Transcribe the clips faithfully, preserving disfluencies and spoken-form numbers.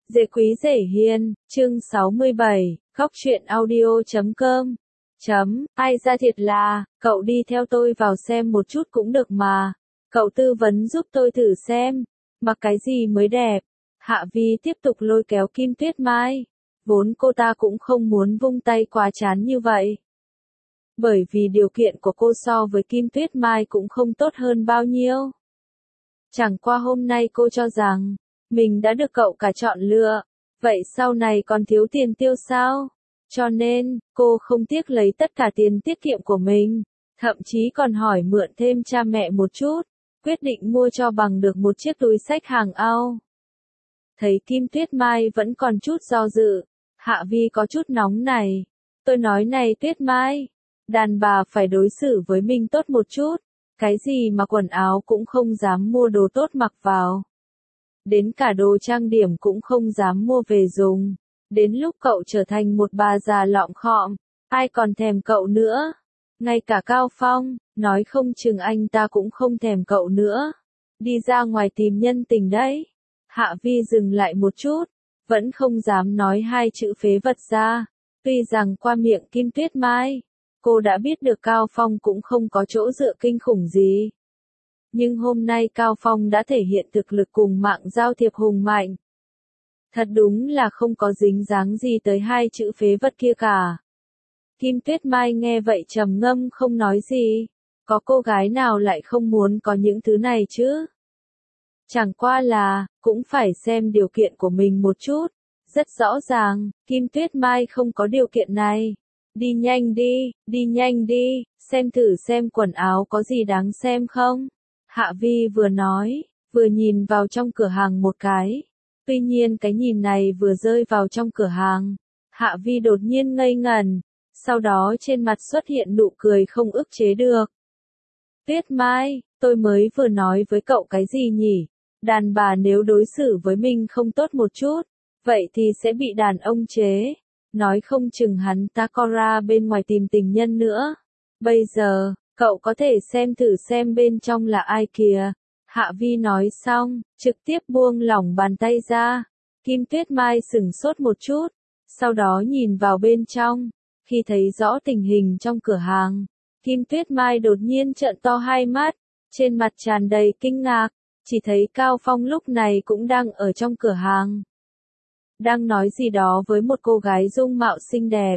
Dễ quý dễ hiền, chương sáu mươi bảy, góc truyện audio chấm com. Chấm, ai ra thiệt là, cậu đi theo tôi vào xem một chút cũng được mà. Cậu tư vấn giúp tôi thử xem, mặc cái gì mới đẹp. Hạ Vi tiếp tục lôi kéo Kim Tuyết Mai. Vốn cô ta cũng không muốn vung tay quá chán như vậy. Bởi vì điều kiện của cô so với Kim Tuyết Mai cũng không tốt hơn bao nhiêu. Chẳng qua hôm nay cô cho rằng, mình đã được cậu cả chọn lựa, vậy sau này còn thiếu tiền tiêu sao? Cho nên, cô không tiếc lấy tất cả tiền tiết kiệm của mình, thậm chí còn hỏi mượn thêm cha mẹ một chút, quyết định mua cho bằng được một chiếc túi xách hàng ao. Thấy Kim Tuyết Mai vẫn còn chút do dự, Hạ Vi có chút nóng này. Tôi nói này Tuyết Mai, đàn bà phải đối xử với mình tốt một chút, cái gì mà quần áo cũng không dám mua đồ tốt mặc vào. Đến cả đồ trang điểm cũng không dám mua về dùng. Đến lúc cậu trở thành một bà già lọm khọm, ai còn thèm cậu nữa. Ngay cả Cao Phong, nói không chừng anh ta cũng không thèm cậu nữa. Đi ra ngoài tìm nhân tình đấy. Hạ Vi dừng lại một chút, vẫn không dám nói hai chữ phế vật ra. Tuy rằng qua miệng Kim Tuyết Mai, cô đã biết được Cao Phong cũng không có chỗ dựa kinh khủng gì. Nhưng hôm nay Cao Phong đã thể hiện thực lực cùng mạng giao thiệp hùng mạnh. Thật đúng là không có dính dáng gì tới hai chữ phế vật kia cả. Kim Tuyết Mai nghe vậy trầm ngâm không nói gì. Có cô gái nào lại không muốn có những thứ này chứ? Chẳng qua là, cũng phải xem điều kiện của mình một chút. Rất rõ ràng, Kim Tuyết Mai không có điều kiện này. Đi nhanh đi, đi nhanh đi, xem thử xem quần áo có gì đáng xem không? Hạ Vi vừa nói, vừa nhìn vào trong cửa hàng một cái. Tuy nhiên cái nhìn này vừa rơi vào trong cửa hàng, Hạ Vi đột nhiên ngây ngẩn, sau đó trên mặt xuất hiện nụ cười không ức chế được. Tuyết Mai, tôi mới vừa nói với cậu cái gì nhỉ? Đàn bà nếu đối xử với mình không tốt một chút, vậy thì sẽ bị đàn ông chế. Nói không chừng hắn ta co ra bên ngoài tìm tình nhân nữa. Bây giờ, cậu có thể xem thử xem bên trong là ai kìa. Hạ Vi nói xong, trực tiếp buông lỏng bàn tay ra. Kim Tuyết Mai sửng sốt một chút, sau đó nhìn vào bên trong. Khi thấy rõ tình hình trong cửa hàng, Kim Tuyết Mai đột nhiên trợn to hai mắt, trên mặt tràn đầy kinh ngạc, chỉ thấy Cao Phong lúc này cũng đang ở trong cửa hàng. Đang nói gì đó với một cô gái dung mạo xinh đẹp.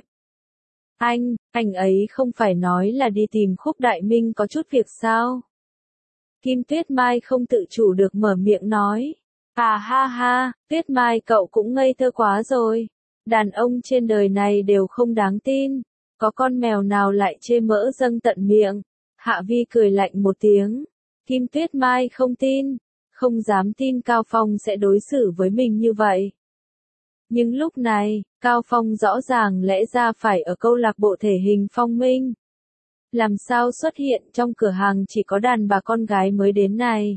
Anh, anh ấy không phải nói là đi tìm Khúc Đại Minh có chút việc sao? Kim Tuyết Mai không tự chủ được mở miệng nói. À ha ha, Tuyết Mai cậu cũng ngây thơ quá rồi. Đàn ông trên đời này đều không đáng tin. Có con mèo nào lại chê mỡ dâng tận miệng. Hạ Vi cười lạnh một tiếng. Kim Tuyết Mai không tin. Không dám tin Cao Phong sẽ đối xử với mình như vậy. Nhưng lúc này, Cao Phong rõ ràng lẽ ra phải ở câu lạc bộ thể hình Phong Minh. Làm sao xuất hiện trong cửa hàng chỉ có đàn bà con gái mới đến này.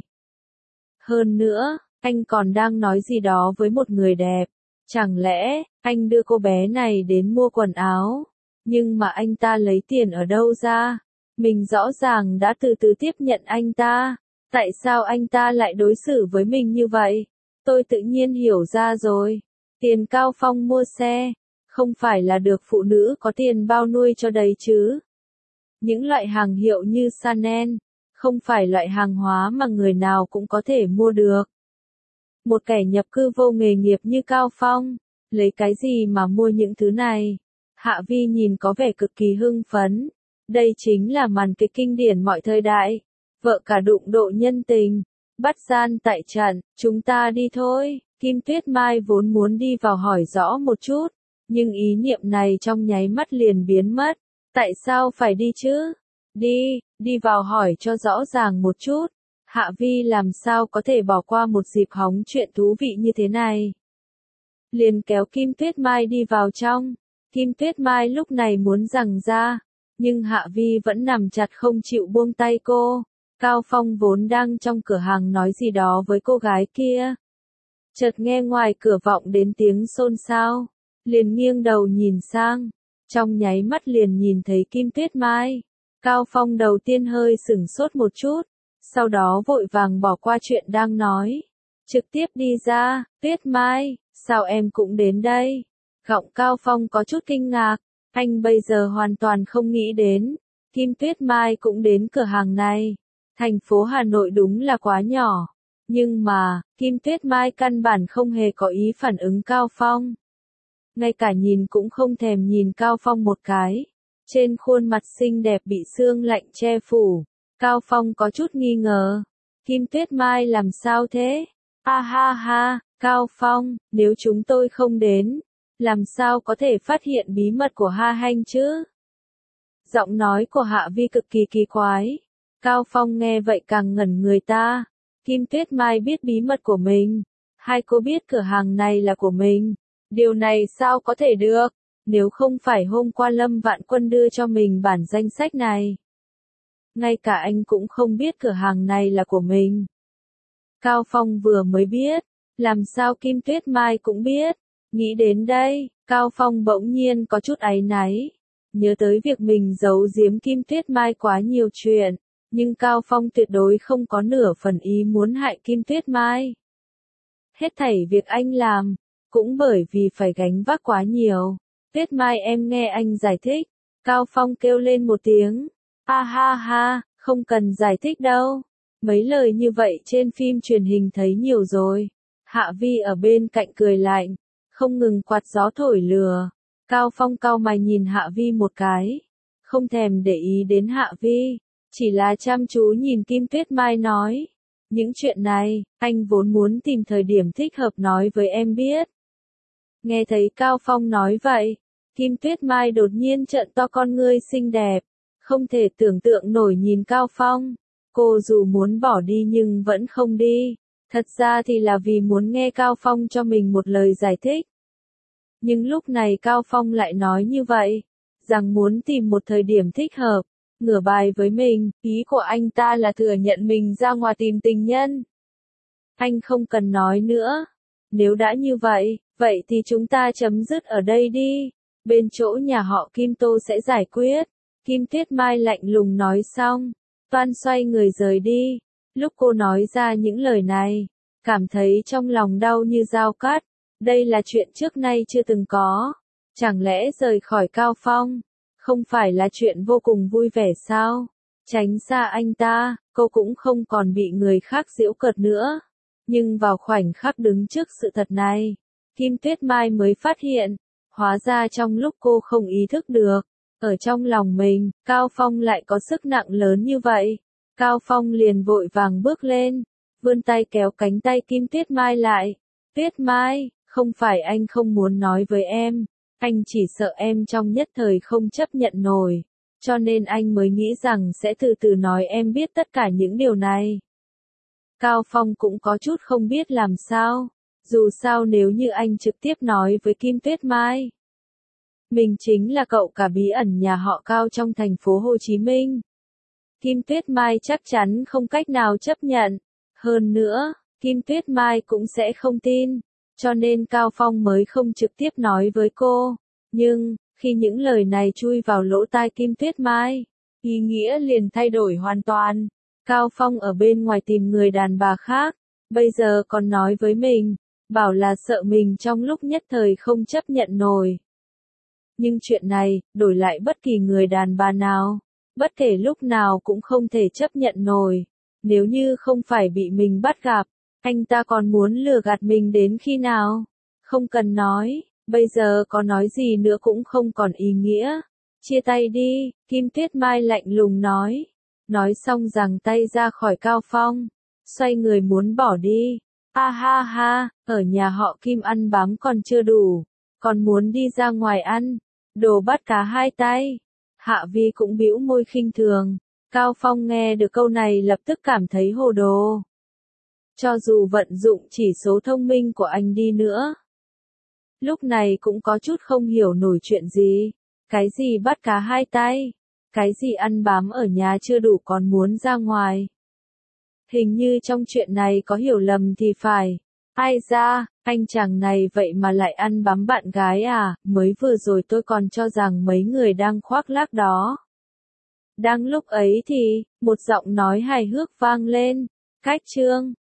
Hơn nữa, anh còn đang nói gì đó với một người đẹp. Chẳng lẽ, anh đưa cô bé này đến mua quần áo? Nhưng mà anh ta lấy tiền ở đâu ra? Mình rõ ràng đã từ từ tiếp nhận anh ta. Tại sao anh ta lại đối xử với mình như vậy? Tôi tự nhiên hiểu ra rồi. Tiền Cao Phong mua xe, không phải là được phụ nữ có tiền bao nuôi cho đấy chứ. Những loại hàng hiệu như Chanel, không phải loại hàng hóa mà người nào cũng có thể mua được. Một kẻ nhập cư vô nghề nghiệp như Cao Phong, lấy cái gì mà mua những thứ này? Hạ Vi nhìn có vẻ cực kỳ hưng phấn. Đây chính là màn kịch kinh điển mọi thời đại. Vợ cả đụng độ nhân tình, bắt gian tại trận, chúng ta đi thôi. Kim Tuyết Mai vốn muốn đi vào hỏi rõ một chút, nhưng ý niệm này trong nháy mắt liền biến mất. Tại sao phải đi chứ? Đi, đi vào hỏi cho rõ ràng một chút. Hạ Vi làm sao có thể bỏ qua một dịp hóng chuyện thú vị như thế này. Liền kéo Kim Tuyết Mai đi vào trong. Kim Tuyết Mai lúc này muốn giằng ra, nhưng Hạ Vi vẫn nằm chặt không chịu buông tay cô. Cao Phong vốn đang trong cửa hàng nói gì đó với cô gái kia. Chợt nghe ngoài cửa vọng đến tiếng xôn xao, liền nghiêng đầu nhìn sang, trong nháy mắt liền nhìn thấy Kim Tuyết Mai. Cao Phong đầu tiên hơi sửng sốt một chút, sau đó vội vàng bỏ qua chuyện đang nói, trực tiếp đi ra. Tuyết Mai, Sao em cũng đến đây? Giọng Cao Phong có chút kinh ngạc, anh bây giờ hoàn toàn không nghĩ đến. Kim Tuyết Mai cũng đến cửa hàng này. Thành phố Hà Nội đúng là quá nhỏ. Nhưng mà, Kim Tuyết Mai căn bản không hề có ý phản ứng Cao Phong. Ngay cả nhìn cũng không thèm nhìn Cao Phong một cái. Trên khuôn mặt xinh đẹp bị sương lạnh che phủ. Cao Phong có chút nghi ngờ. Kim Tuyết Mai làm sao thế? A ha ha, Cao Phong, nếu chúng tôi không đến, làm sao có thể phát hiện bí mật của Ha Hanh chứ? Giọng nói của Hạ Vi cực kỳ kỳ quái. Cao Phong nghe vậy càng ngẩn người ta. Kim Tuyết Mai biết bí mật của mình. Hai cô biết cửa hàng này là của mình. Điều này sao có thể được? Nếu không phải hôm qua Lâm Vạn Quân đưa cho mình bản danh sách này. Ngay cả anh cũng không biết cửa hàng này là của mình. Cao Phong vừa mới biết. Làm sao Kim Tuyết Mai cũng biết. Nghĩ đến đây, Cao Phong bỗng nhiên có chút áy náy. Nhớ tới việc mình giấu giếm Kim Tuyết Mai quá nhiều chuyện. Nhưng Cao Phong tuyệt đối không có nửa phần ý muốn hại Kim Tuyết Mai. Hết thảy việc anh làm, cũng bởi vì phải gánh vác quá nhiều. Tuyết Mai em nghe anh giải thích. Cao Phong kêu lên một tiếng. A ha ha, không cần giải thích đâu. Mấy lời như vậy trên phim truyền hình thấy nhiều rồi. Hạ Vi ở bên cạnh cười lạnh, không ngừng quạt gió thổi lừa. Cao Phong cau mày nhìn Hạ Vi một cái. Không thèm để ý đến Hạ Vi. Chỉ là chăm chú nhìn Kim Tuyết Mai nói. Những chuyện này, anh vốn muốn tìm thời điểm thích hợp nói với em biết. Nghe thấy Cao Phong nói vậy, Kim Tuyết Mai đột nhiên trợn to con ngươi xinh đẹp. Không thể tưởng tượng nổi nhìn Cao Phong. Cô dù muốn bỏ đi nhưng vẫn không đi. Thật ra thì là vì muốn nghe Cao Phong cho mình một lời giải thích. Nhưng lúc này Cao Phong lại nói như vậy. Rằng muốn tìm một thời điểm thích hợp. Ngửa bài với mình, ý của anh ta là thừa nhận mình ra ngoài tìm tình nhân. Anh không cần nói nữa. Nếu đã như vậy, vậy thì chúng ta chấm dứt ở đây đi. Bên chỗ nhà họ Kim Tô sẽ giải quyết. Kim Tuyết Mai lạnh lùng nói xong. Toan xoay người rời đi. Lúc cô nói ra những lời này, cảm thấy trong lòng đau như dao cắt. Đây là chuyện trước nay chưa từng có. Chẳng lẽ rời khỏi Cao Phong? Không phải là chuyện vô cùng vui vẻ sao? Tránh xa anh ta, cô cũng không còn bị người khác giễu cợt nữa. Nhưng vào khoảnh khắc đứng trước sự thật này, Kim Tuyết Mai mới phát hiện, hóa ra trong lúc cô không ý thức được, ở trong lòng mình, Cao Phong lại có sức nặng lớn như vậy. Cao Phong liền vội vàng bước lên, vươn tay kéo cánh tay Kim Tuyết Mai lại. Tuyết Mai, không phải anh không muốn nói với em. Anh chỉ sợ em trong nhất thời không chấp nhận nổi, cho nên anh mới nghĩ rằng sẽ từ từ nói em biết tất cả những điều này. Cao Phong cũng có chút không biết làm sao, dù sao nếu như anh trực tiếp nói với Kim Tuyết Mai. Mình chính là cậu cả bí ẩn nhà họ Cao trong thành phố Hồ Chí Minh. Kim Tuyết Mai chắc chắn không cách nào chấp nhận. Hơn nữa, Kim Tuyết Mai cũng sẽ không tin. Cho nên Cao Phong mới không trực tiếp nói với cô. Nhưng, khi những lời này chui vào lỗ tai Kim Tuyết Mai, ý nghĩa liền thay đổi hoàn toàn. Cao Phong ở bên ngoài tìm người đàn bà khác, bây giờ còn nói với mình, bảo là sợ mình trong lúc nhất thời không chấp nhận nổi. Nhưng chuyện này, đổi lại bất kỳ người đàn bà nào, bất kể lúc nào cũng không thể chấp nhận nổi. Nếu như không phải bị mình bắt gặp, anh ta còn muốn lừa gạt mình đến khi nào? Không cần nói, bây giờ có nói gì nữa cũng không còn ý nghĩa. Chia tay đi, Kim Tuyết Mai lạnh lùng nói. Nói xong giằng tay ra khỏi Cao Phong, xoay người muốn bỏ đi. A ha ha, ở nhà họ Kim ăn bám còn chưa đủ, còn muốn đi ra ngoài ăn. Đồ bắt cá hai tay. Hạ Vi cũng bĩu môi khinh thường. Cao Phong nghe được câu này lập tức cảm thấy hồ đồ. Cho dù vận dụng chỉ số thông minh của anh đi nữa, lúc này cũng có chút không hiểu nổi chuyện gì. Cái gì bắt cá hai tay? Cái gì ăn bám ở nhà chưa đủ còn muốn ra ngoài? Hình như trong chuyện này có hiểu lầm thì phải. Ai ra, anh chàng này vậy mà lại ăn bám bạn gái à? Mới vừa rồi tôi còn cho rằng mấy người đang khoác lác đó. Đang lúc ấy thì, một giọng nói hài hước vang lên. Cách chương